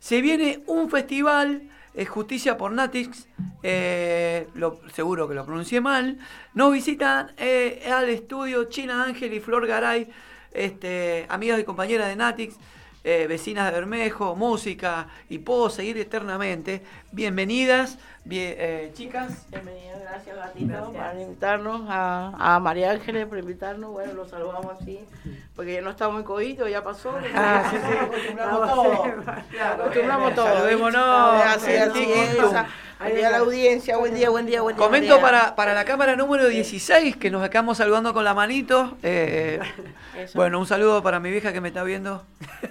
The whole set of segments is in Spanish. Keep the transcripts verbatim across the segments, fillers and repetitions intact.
Se viene un festival, eh, Justicia por Natix, eh, lo, seguro que lo pronuncié mal. Nos visitan eh, al estudio China Ángel y Flor Garay, este, amigas y compañeras de Natix, eh, vecinas de Bermejo, música, y puedo seguir eternamente. Bienvenidas, bien, eh, chicas. Bienvenidas, gracias Gatito gracias. Por invitarnos, a, a María Ángeles por invitarnos. Bueno, los saludamos así, porque ya no estamos en COVID, ya pasó. Ah, sí, sí, acostumbramos todo. Acostumbramos todo. Saludémonos. Así, así es. A la audiencia, buen día, buen día, buen día. Comento para, para la cámara número dieciséis, que nos acabamos saludando con la manito. Eh, bueno, un saludo para mi vieja que me está viendo.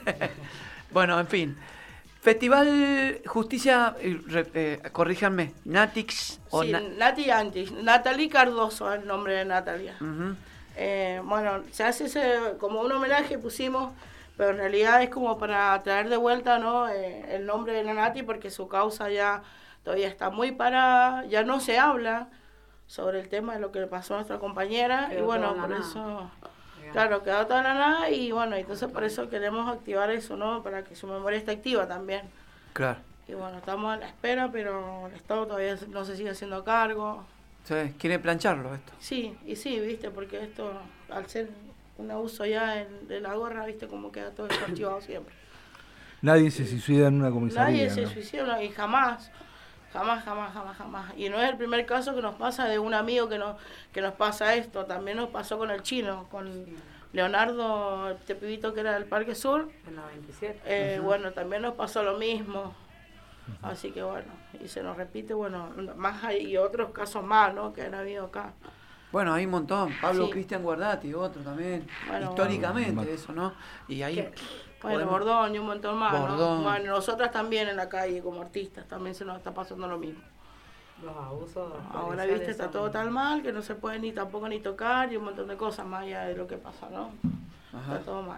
Bueno, en fin. Festival Justicia, eh, eh, corríjanme, Natix o sí, Na- Nati Antis, Natalie Cardoso, el nombre de Natalia. Uh-huh. eh, bueno, se hace ese, como un homenaje pusimos, pero en realidad es como para traer de vuelta, ¿no? eh, el nombre de la Nati, porque su causa ya todavía está muy parada, ya no se habla sobre el tema de lo que le pasó a nuestra compañera, quedó y bueno, por nada. Eso... Claro, quedó toda la nada y bueno, entonces por eso queremos activar eso, ¿no? Para que su memoria esté activa también. Claro. Y bueno, estamos a la espera, pero el Estado todavía no se sigue haciendo cargo. Sí, ¿quiere plancharlo esto? Sí, y sí, viste, porque esto, al ser un abuso ya en, de la gorra, viste, como queda todo archivado siempre. Nadie se suicida en una comisaría, Nadie se ¿no? suicida y jamás. Jamás, jamás, jamás, jamás. Y no es el primer caso que nos pasa de un amigo que nos, que nos pasa esto. También nos pasó con el chino, con sí. Leonardo, este pibito que era del Parque Sur. En la veintisiete. Eh, uh-huh. Bueno, también nos pasó lo mismo. Uh-huh. Así que bueno, y se nos repite, bueno, más hay y otros casos más, ¿no? Que han habido acá. Bueno, hay un montón. Pablo sí. Cristian Guardati, otro también. Bueno, históricamente bueno. Eso, ¿no? Y ahí... ¿Qué? Bueno, Bordón y un montón más, Bordón. ¿no? Bueno, nosotras también en la calle como artistas también se nos está pasando lo mismo. Los abusos. Ahora, viste, está todo tan mal que no se puede ni tampoco ni tocar y un montón de cosas más allá de lo que pasa, ¿no? Ajá. Está todo mal.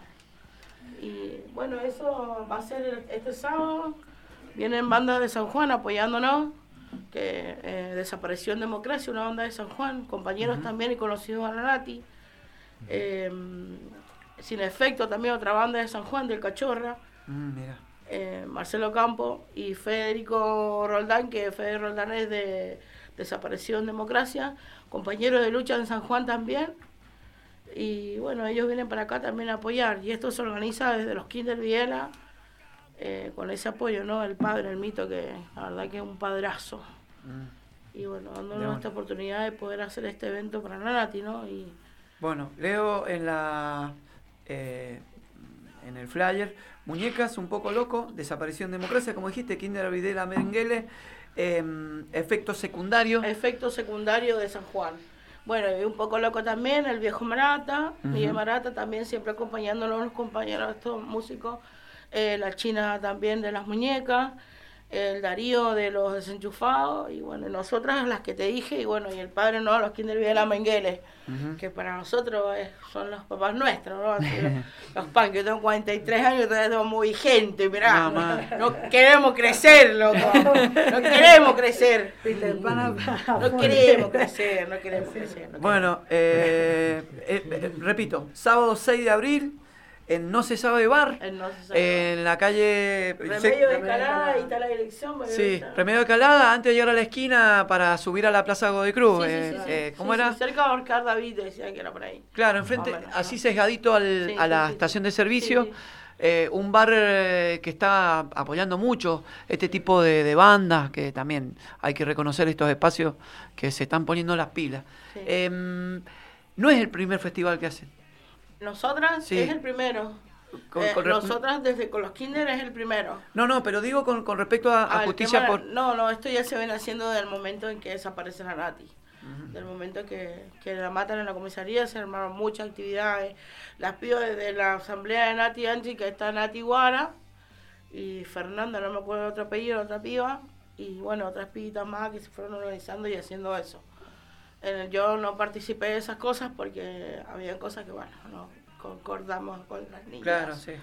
Y bueno, eso va a ser el, este sábado. Vienen bandas de San Juan apoyándonos, que eh, desapareció en Democracia, una banda de San Juan, compañeros uh-huh. también y conocidos a la Nati. Uh-huh. Eh, Sin Efecto también otra banda de San Juan, del Cachorra. Mm, mira. Eh, Marcelo Campo y Federico Roldán, que Federico Roldán es de Desapareció en Democracia, compañeros de lucha en San Juan también. Y bueno, ellos vienen para acá también a apoyar. Y esto se organiza desde los Kinder Viela, eh, con ese apoyo, ¿no? El padre, el mito, que la verdad que es un padrazo. Mm. Y bueno, dándonos bueno. esta oportunidad de poder hacer este evento para la Nati, ¿no? Y bueno, leo en la... Eh, en el flyer, Muñecas, Un poco loco, Desapareció en Democracia, como dijiste, Kinder Videla Menguele, eh, efecto secundario. Efecto secundario de San Juan. Bueno, y Un poco loco también, el viejo Marata, uh-huh. Miguel Marata también siempre acompañándonos los compañeros, estos músicos, eh, la China también de las muñecas, el Darío de los desenchufados, y bueno, nosotras las que te dije, y bueno, y el padre, ¿no? Los Kinder Videla Menguele, uh-huh. que para nosotros es, son los papás nuestros, ¿no? Así, los, los pan, que yo tengo cuarenta y tres años, todavía estamos muy vigentes, mirá, no, no queremos crecer, loco, no queremos crecer, no queremos crecer, no queremos crecer. No bueno, eh, eh, eh, repito, sábado seis de abril, en No se sabe bar, no se sabe en la calle Remedio de Escalada, ahí está la dirección. Sí, Remedio de Escalada, antes de llegar a la esquina para subir a la Plaza Godoy Cruz. Sí, eh, sí, sí, eh, sí. ¿Cómo sí, era? Sí, cerca de Oscar David, decía que era por ahí. Claro, enfrente, no, bueno, así no. sesgadito al, sí, a la sí, estación de servicio. Sí, sí. Eh, un bar eh, que está apoyando mucho este tipo de, de bandas, que también hay que reconocer estos espacios que se están poniendo las pilas. Sí. Eh, no es el primer festival que hacen. Nosotras sí. es el primero. Con, con eh, nosotras desde con los Kinder es el primero. No, no, pero digo con, con respecto a, a justicia tema, por... No, no, esto ya se viene haciendo desde el momento en que desaparece la Nati. Uh-huh. Del momento que, que la matan en la comisaría se armaron muchas actividades. Las pido desde la asamblea de Nati Anchi, que está Nati Guara, y Fernanda, no me acuerdo de otro apellido, otra piba, y bueno, otras pibitas más que se fueron organizando y haciendo eso. Eh, yo no participé de esas cosas porque había cosas que, bueno, no concordamos con las niñas. Claro, sí.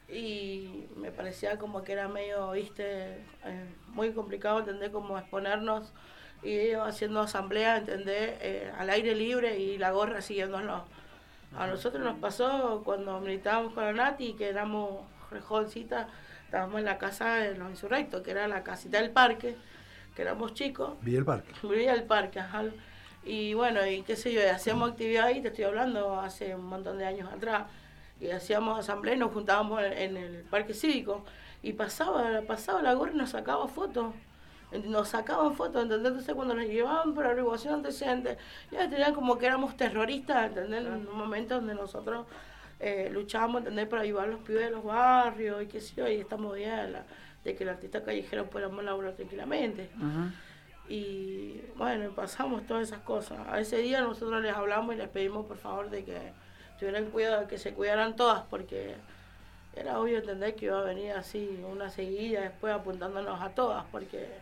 Y me parecía como que era medio, viste, eh, muy complicado entender cómo exponernos y ellos haciendo asamblea, entender, eh, al aire libre y la gorra siguiéndonos. A nosotros nos pasó cuando militábamos con la Nati, que éramos jovencitas, estábamos en la casa de los insurrectos, que era la casita del parque, que éramos chicos. Vi el parque. Vivía el parque, ajá. Y bueno, y qué sé yo, hacíamos actividad ahí, te estoy hablando hace un montón de años atrás, y hacíamos asamblea y nos juntábamos en, en el parque cívico, y pasaba, pasaba la gorra y nos sacaba fotos. Nos sacaban fotos, ¿entendés? Entonces cuando nos llevaban para averiguación antecedente, ya tenían como que éramos terroristas, ¿entendés? En un momento donde nosotros eh, luchábamos, ¿entendés? Para ayudar a los pibes de los barrios y qué sé yo, y esta movida de, la, de que el artista callejero podamos laburar tranquilamente. Uh-huh. Y bueno, pasamos todas esas cosas. A ese día nosotros les hablamos y les pedimos por favor de que tuvieran cuidado, que se cuidaran todas, porque era obvio entender que iba a venir así una seguida después apuntándonos a todas, porque...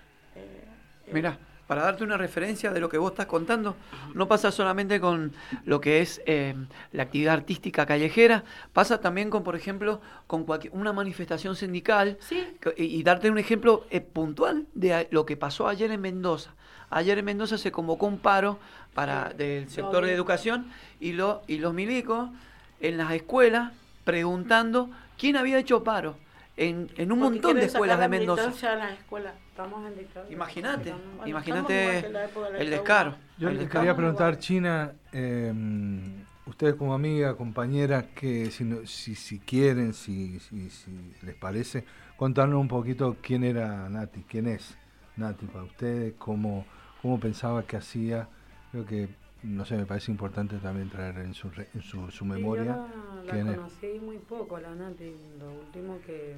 Eh, Mira, para darte una referencia de lo que vos estás contando, no pasa solamente con lo que es eh, la actividad artística callejera, pasa también con, por ejemplo, con cualquier, una manifestación sindical. ¿Sí? y, y darte un ejemplo eh, puntual de lo que pasó ayer en Mendoza. Ayer en Mendoza se convocó un paro para del sector de educación y, lo, y los milicos en las escuelas preguntando quién había hecho paro. En, en un montón de escuelas de Mendoza. Estamos en dictadura. Imagínate, bueno, imagínate el descaro. Yo les quería preguntar, China, eh, ustedes como amiga, compañera, que si, no, si, si quieren, si, si, si les parece, contarnos un poquito quién era Nati, quién es Nati para ustedes, cómo, cómo pensaba que hacía. Creo que, no sé, me parece importante también traer en su, en su, su memoria. Sí, yo la, la conocí es? muy poco, la Nati. Lo último que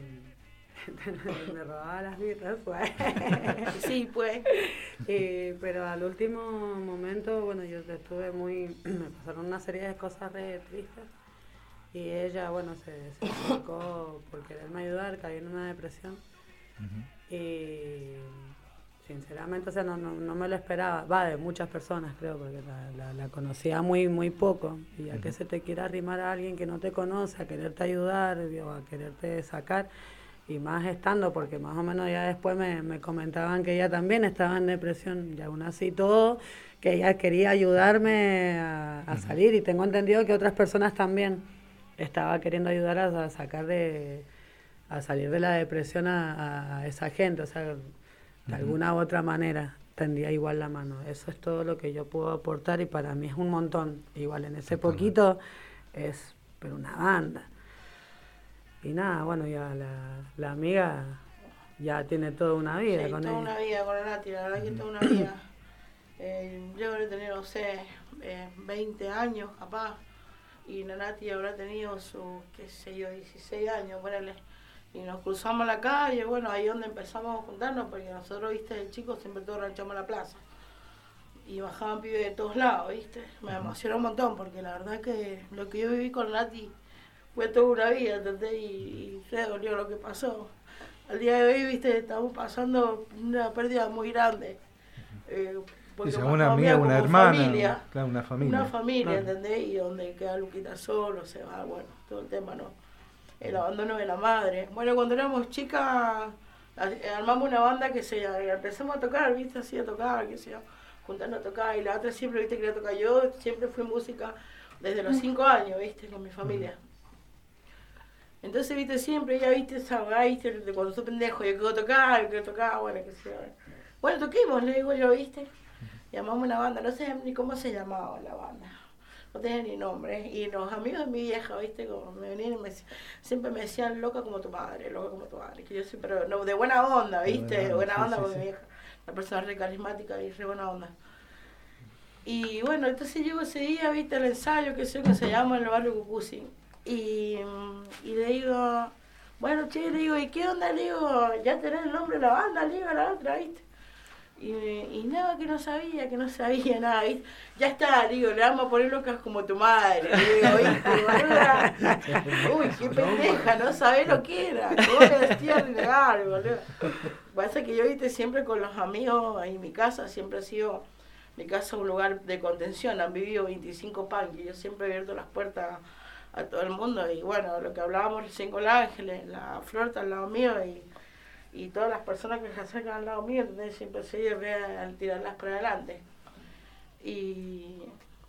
me robaba las birras fue. Sí, pues. Eh, pero al último momento, bueno, yo estuve muy. Me pasaron una serie de cosas re tristes. Y ella, bueno, se, se acercó por quererme ayudar, caí en una depresión. Uh-huh. Y. Sinceramente, o sea, no, no, no me lo esperaba. Va, de muchas personas, creo, porque la, la, la conocía muy muy poco. Y ya uh-huh. que se te quiera arrimar a alguien que no te conoce, a quererte ayudar o a quererte sacar, y más estando, porque más o menos ya después me, me comentaban que ella también estaba en depresión, y aún así todo, que ella quería ayudarme a, a uh-huh. salir, y tengo entendido que otras personas también estaba queriendo ayudar a, a sacar de, a salir de la depresión a, a esa gente, o sea, de alguna u otra manera tendría igual la mano. Eso es todo lo que yo puedo aportar y para mí es un montón. Igual en ese poquito es pero una banda. Y nada, bueno, ya la, la amiga ya tiene toda una vida sí, con toda ella. una vida con la Nati, la verdad que toda una vida. Eh, yo habré tenido, no sé, eh, veinte años capaz, y la Nati habrá tenido sus, qué sé yo, dieciséis años, ponele. Y nos cruzamos la calle, bueno, ahí donde empezamos a juntarnos, porque nosotros, viste, de chicos siempre todos ranchamos a la plaza. Y bajaban pibes de todos lados, viste. Me emocionó un montón, porque la verdad que lo que yo viví con Nati fue toda una vida, ¿entendés? Y, y se dolió lo que pasó. Al día de hoy, viste, estamos pasando una pérdida muy grande. Eh, porque sí, una amiga, una hermana, familia, claro, una familia. Una familia, claro. ¿entendés? Y donde queda Luquita solo, se va, bueno, todo el tema, ¿no? El abandono de la madre. Bueno, cuando éramos chicas, armamos una banda que se empezamos a tocar, viste, así a tocar, que se juntando a tocar, y la otra siempre, viste, quería tocar. Yo siempre fui música desde los cinco años, viste, con mi familia. Entonces, viste, siempre ella, viste, esa viste, cuando soy pendejo, yo quiero tocar, yo quiero tocar, bueno, que sea. Bueno, toquemos, le digo yo, viste. Llamamos una banda, no sé ni cómo se llamaba la banda. No tenía ni nombre, y los amigos de mi vieja, viste, como me venían y me, siempre me decían loca como tu madre, loca como tu madre, que yo siempre, pero no, de buena onda, viste, de buena onda sí, con sí, mi vieja, una persona re carismática y re buena onda. Y bueno, entonces llego ese día, viste, el ensayo que sé que se llama en el barrio Cucusi, y, y le digo, bueno, che, le digo, ¿y qué onda? Le digo, ya tenés el nombre de la banda, le digo a la otra, viste. Y, y nada, que no sabía, que no sabía nada, ¿viste? Ya está, digo, le vamos a poner locas como tu madre, le digo, ¿viste? Boluda. Uy, qué pendeja, no sabés lo que era, cómo me vestían ilegal, boludo. Pasa que yo, viste, siempre con los amigos en mi casa, siempre ha sido mi casa un lugar de contención, han vivido veinticinco punks, yo siempre he abierto las puertas a todo el mundo, y bueno, lo que hablábamos recién con la Ángeles, la Flor está al lado mío, y y todas las personas que se acercan al lado mío, ¿entendés? Siempre se lleve al tirarlas para adelante. Y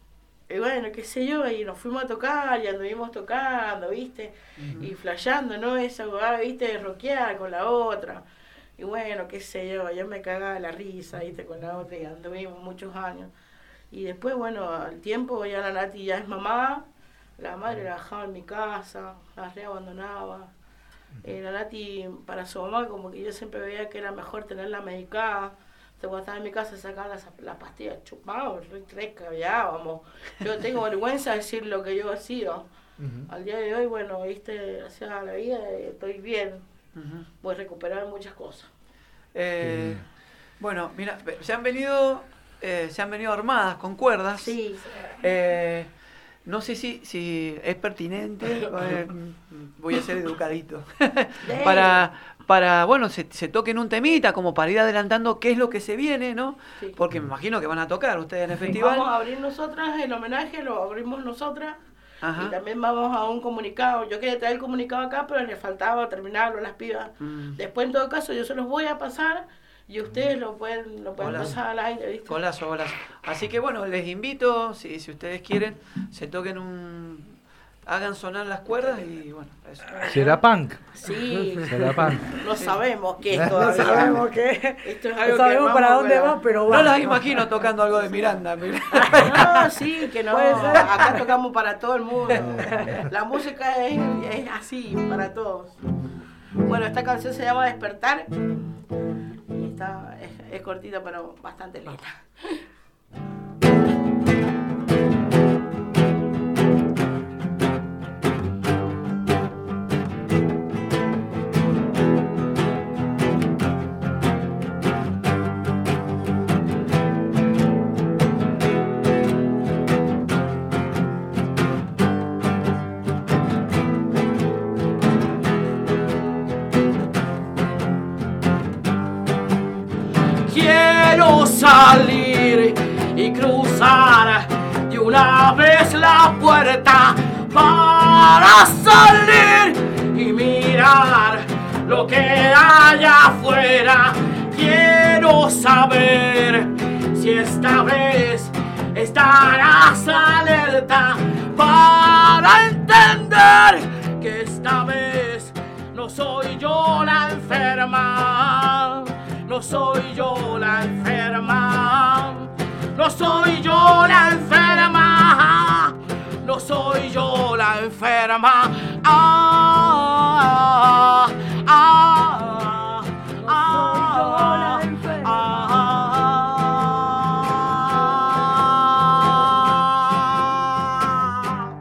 Y bueno, qué sé yo, y nos fuimos a tocar y anduvimos tocando, ¿viste? Uh-huh. Y flasheando, ¿no? Esa jugada, ¿viste? De rockear con la otra. Y bueno, qué sé yo, yo me cagaba la risa, ¿viste? Con la otra y anduvimos muchos años. Y después, bueno, al tiempo ya la Nati ya es mamá, la madre la dejaba en mi casa, la reabandonaba. Eh, la Nati, para su mamá, como que yo siempre veía que era mejor tenerla medicada. Cuando estaba en mi casa sacaba las, las pastillas chupadas, recabiábamos. Yo tengo vergüenza de decir lo que yo hacía. Uh-huh. Al día de hoy, bueno, viste, gracias a la vida estoy bien. Uh-huh. Voy a recuperar muchas cosas. Eh, uh-huh. Bueno, mira, se han venido, eh, se han venido armadas con cuerdas. Sí. Eh, no sé si, si es pertinente, eh, voy a ser educadito, para, para, bueno, se, se toquen un temita, como para ir adelantando qué es lo que se viene, ¿no? Sí. Porque me imagino que van a tocar ustedes en el festival. Vamos a abrir nosotras, el homenaje lo abrimos nosotras. Ajá. Y también vamos a un comunicado. Yo quería traer el comunicado acá, pero le faltaba terminarlo a las pibas. Mm. Después, en todo caso, yo se los voy a pasar. Y ustedes lo pueden, lo pueden pasar al aire, ¿viste? Golazo, golazo. Así que bueno, les invito, si, si ustedes quieren, se toquen un... hagan sonar las cuerdas y bueno, eso. ¿Será punk? Sí. ¿Será punk? No sabemos qué es todavía. No sabemos qué. Esto es no algo sabemos que para dónde va, pero va. No las imagino tocando algo de Miranda. No, sí, que no. Acá tocamos para todo el mundo. La música es, es así, para todos. Bueno, esta canción se llama Despertar. Está, es, es cortita, pero bastante linda. Salir y cruzar de una vez la puerta para salir y mirar lo que hay afuera. Quiero saber si esta vez estarás alerta para entender que esta vez no soy yo la enferma. No soy yo la enferma, no soy yo la enferma, no soy yo la enferma. Ah, ah, ah, ah, ah.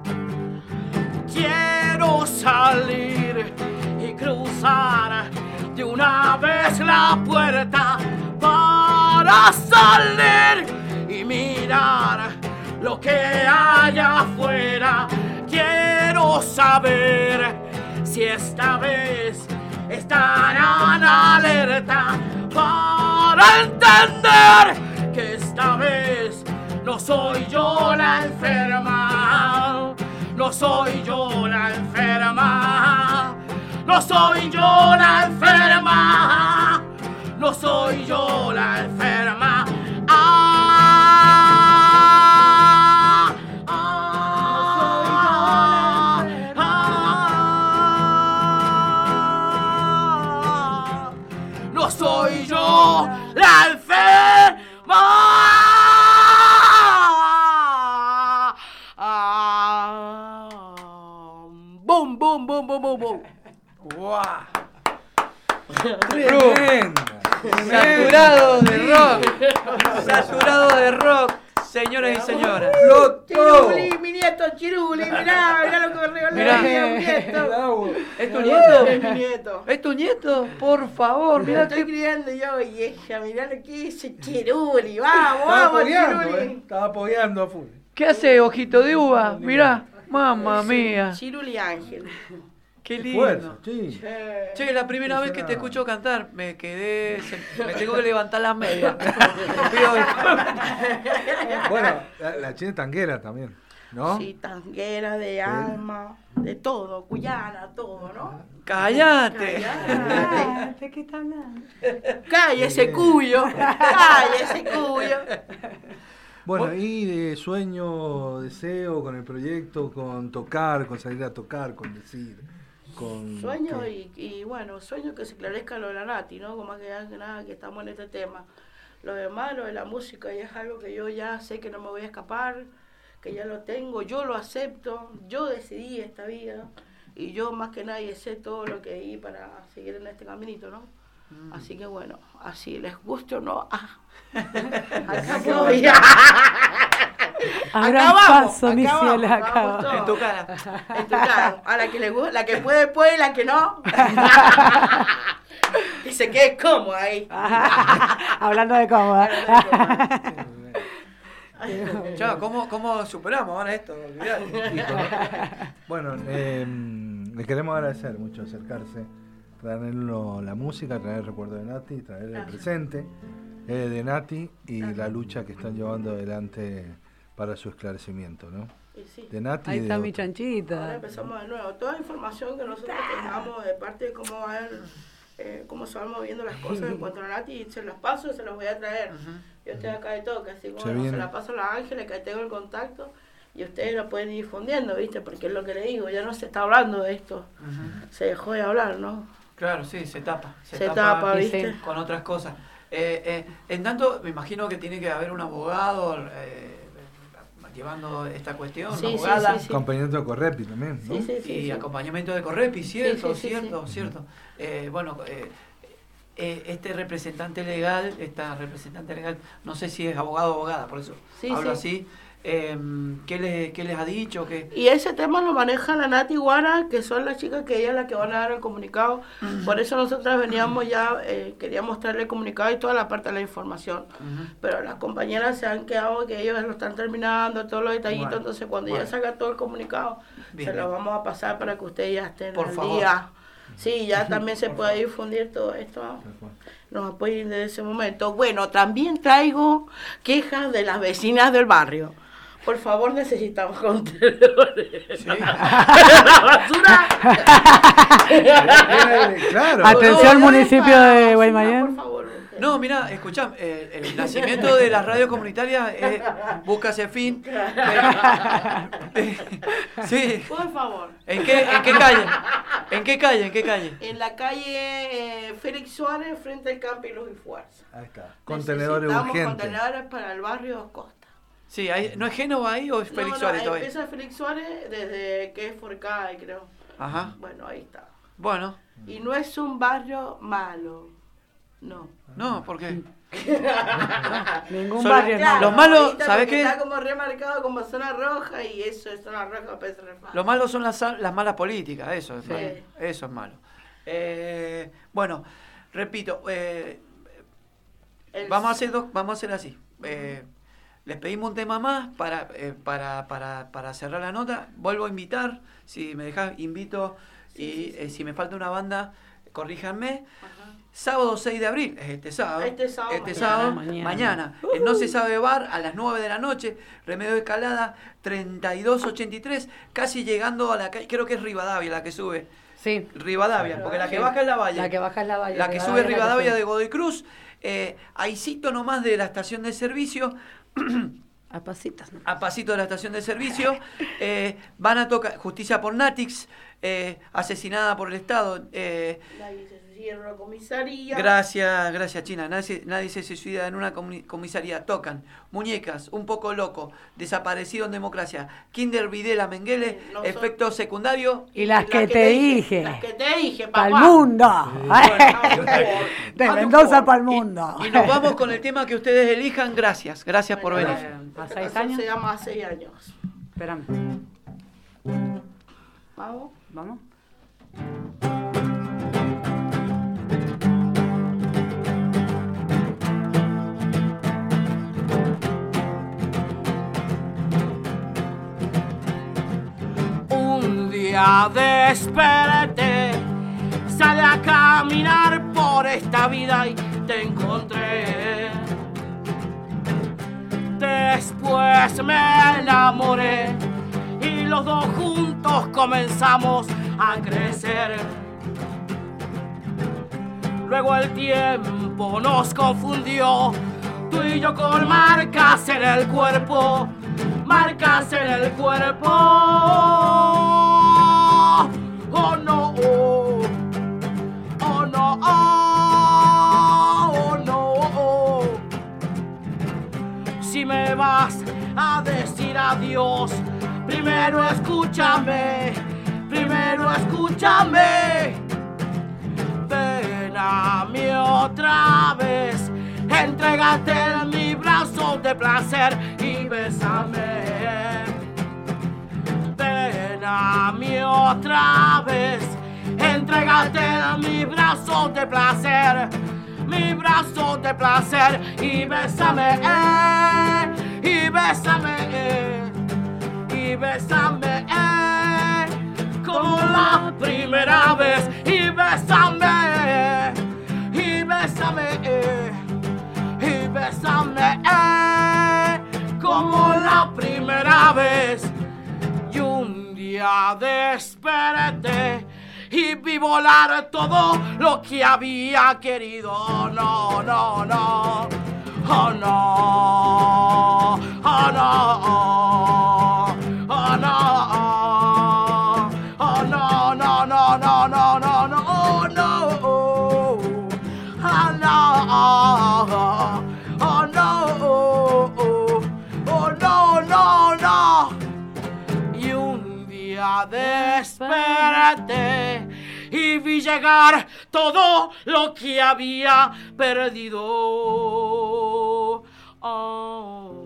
Quiero salir y cruzar de una vez la puerta para salir y mirar lo que hay afuera. Quiero saber si esta vez estarán alerta para entender que esta vez no soy yo la enferma, no soy yo la enferma. No soy yo la enferma, no soy yo la enferma. Ah, ah, ah, no soy yo la enferma. Ah, boom, boom, boom, boom, boom, boom. ¡Wow! Tremendo. Saturado de rock. Saturado de rock, señoras y señoras. Chiruli, mi nieto, Chiruli, mirá, mirá lo que me regaló mi nieto. ¿Es tu nieto? Es mi nieto. ¿Es tu nieto? Por favor, mirá. Lo estoy que... criando yo y ella, mirá lo que dice Chiruli. Vamos, Estaba vamos, apoyando, Chiruli. eh. Estaba apoyando a full. ¿Qué hace, ojito de uva? Mirá, mamma mía. Chiruli Ángel. Qué lindo. Fuerza, sí. Che, la primera vez que te escucho cantar, me quedé, se, me tengo que levantar las medias. Bueno, la, la china tanguera también, ¿no? Sí, tanguera, de alma, de todo, cuyana, todo, ¿no? ¡Cállate! ¡Cállate! ¿Qué está hablando? ¡Cállese, cuyo! ¡Cállese, cuyo! Bueno, ¿Vos? y de sueño, deseo con el proyecto, con tocar, con salir a tocar, con decir, con... Sueño ¿qué? y, y bueno, sueño que se esclarezca lo de la Nati, ¿no? Como que ya que nada, que estamos en este tema. Lo demás, lo de la música, ya es algo que yo ya sé que no me voy a escapar, que ya lo tengo, yo lo acepto, yo decidí esta vida y yo más que nadie sé todo lo que hay para seguir en este caminito, ¿no? Mm. Así que bueno, así les guste o no, ah. Acá voy. Abran paso, mi cielo, acabamos En tu cara. En tu cara. A la que le gusta, la que puede, puede, la que no. Dice que es cómodo ahí. Hablando de cómoda. Chao, ¿cómo, ¿cómo superamos ahora esto? Bueno, eh, les queremos agradecer mucho acercarse, traernos la música, traer el recuerdo de Nati, traer el presente eh, de Nati y la lucha que están llevando adelante para su esclarecimiento, ¿no? Y sí. De Nati Ahí y de está mi otros. chanchita. Ahora empezamos de nuevo. Toda información que nosotros tengamos de parte de cómo va el, eh, cómo se van moviendo las cosas en cuanto a Nati, se las paso y se las voy a traer. Uh-huh. Yo estoy acá de todo, que así como se, se la paso a la Ángeles, que tengo el contacto, y ustedes lo pueden ir difundiendo, ¿viste? Porque es lo que le digo, ya no se está hablando de esto. Uh-huh. Se dejó de hablar, ¿no? Claro, sí, se tapa. Se, se tapa, tapa, ¿viste? Con otras cosas. Eh, eh, en tanto, me imagino que tiene que haber un abogado eh, llevando esta cuestión, sí, una abogada. Sí, sí, sí. Acompañamiento de Correpi también, ¿no? Sí, sí, sí, y sí. acompañamiento de Correpi, cierto, sí, sí, cierto, sí. cierto. Eh, bueno, eh, eh, este representante legal, esta representante legal, no sé si es abogado o abogada, por eso sí, hablo sí. así. Eh, ¿qué, les, ¿Qué les ha dicho? ¿Qué? Y ese tema lo maneja la Nati Guara, que son las chicas que ellas las que van a dar el comunicado. Uh-huh. Por eso nosotras veníamos ya, eh, queríamos traerle el comunicado y toda la parte de la información. Uh-huh. Pero las compañeras se han quedado que ellos lo están terminando, todos los detallitos. Bueno, entonces cuando bueno. ya salga todo el comunicado, bien, se lo vamos a pasar para que ustedes ya estén por al favor. día. Sí, ya también se puede difundir todo esto. Nos apoyen desde ese momento. Bueno, también traigo quejas de las vecinas del barrio. Por favor, necesitamos contenedores. Sí. La basura. Claro. Atención, no, municipio para, de Guaymallén. Por favor. No, mira, escuchá, eh, el nacimiento de las radios comunitarias eh, busca ese fin. Eh, sí. Por favor. ¿En qué, ¿En qué calle? ¿En qué calle? ¿En qué calle? En la calle eh, Félix Suárez, frente al Camping Luz y Fuerza. Ahí está. Contenedores urgentes. Contenedores para el barrio Costa. Sí, ahí, ¿no es Génova ahí o es Félix no, no, Suárez todavía? Empieza Félix Suárez desde que es Forcada, creo. Ajá. Bueno, ahí está. Bueno. Y no es un barrio malo. No. No, ¿por qué? Ningún Solo, barrio claro, malo. Los malos, ¿sabes qué? Está como remarcado como zona roja y eso es zona roja para ese refugio. Lo malo son las, las malas políticas, eso es sí. malo. Eso es malo. Eh, bueno, repito, eh, vamos a hacer dos, vamos a hacer así. Eh, Les pedimos un tema más para, eh, para, para, para cerrar la nota. Vuelvo a invitar, si me dejás, invito. Sí, y sí, sí. Eh, si me falta una banda, corríjanme. Ajá. Sábado seis de abril, es este sábado. Este sábado. Este mañana. sábado, mañana. mañana. Uh-huh. En No Se Sabe Bar, a las nueve de la noche. Remedio de Escalada, treinta y dos ochenta y tres. Casi llegando a la calle, creo que es Rivadavia la que sube. Sí. Rivadavia, porque la que baja es la Valle. La que baja es la Valle. La que sube Rivadavia de Godoy Cruz. Eh, ahícito nomás de la estación de servicio. A pasitos, ¿no? A pasito de la estación de servicio. Eh, van a tocar Justicia por Natix, eh, asesinada por el Estado. Eh, nadie se suicida en una comisaría. Gracias, gracias China. Nadie, nadie se suicida en una comisaría. Tocan Muñecas, Un Poco Loco, Desaparecido en Democracia, Kinder Videla Menguele, no Efecto son... Secundario. Y las, las que, que te dije. dije. Las que te dije, papá. Pa'l mundo. Sí. Bueno, de Mendoza pa'l mundo. Y, y nos vamos con el tema que ustedes elijan. Gracias, gracias bueno, por venir. Eh, ¿A seis años? Se llama seis años. Espérame. ¿Vamos? ¿Vamos? Un día desperté, salí a caminar por esta vida y te encontré. Después me enamoré y los dos juntos comenzamos a crecer. Luego el tiempo nos confundió Tú y yo con marcas en el cuerpo, marcas en el cuerpo. Oh no, oh, oh no, oh, oh no, oh. Si me vas a decir adiós, primero escúchame, primero escúchame. Ven a mí otra vez, entrégate en mi brazo de placer y bésame. Ven a mí otra vez, entrégate en mi brazo de placer, mi brazo de placer y bésame, eh, y bésame, eh, y bésame, eh, como la primera vez y bésame, y bésame, eh, y bésame, eh, como la primera vez. Y un día desperté y vi volar todo lo que había querido. Oh, no, no, no. Oh, no. Oh, no. Oh, no. Oh, no, no, no, no, no, no, no. Oh, no. Oh, no. Oh, no. Oh, no, no, no. Y un día desperté y vi llegar todo lo que había perdido. Oh.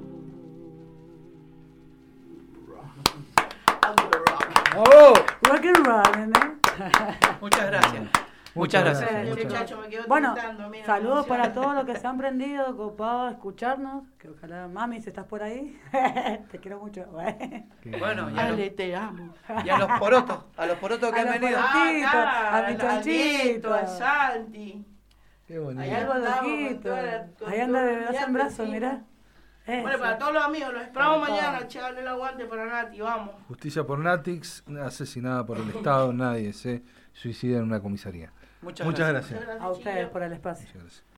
¡Oh! Rock and roll, ¿no? Muchas gracias. Muchas gracias. gracias. Este muchacho me quedó Bueno, tentando, mira, saludos emoción. para todos los que se han prendido, copados a escucharnos. Que ojalá, mami, si estás por ahí, te quiero mucho. Bueno, y a, Ale, los, te amo. y a los porotos, a los porotos que A han los venido. porotos. Tito, Ah, a mi al- al chanchito. Tito, al Santi. Qué bonito. Allá Algo andamos con loquito. toda la- con Ahí anda todo de el brazo en viaje brazo, encima. mirá. Bueno, Eso. para todos los amigos, los esperamos Para mañana, todos. che, dale el aguante para Nati, vamos. Justicia por Natix, asesinada por el Estado, nadie se suicida en una comisaría. Muchas, Muchas gracias. gracias. A ustedes por el espacio. Muchas gracias.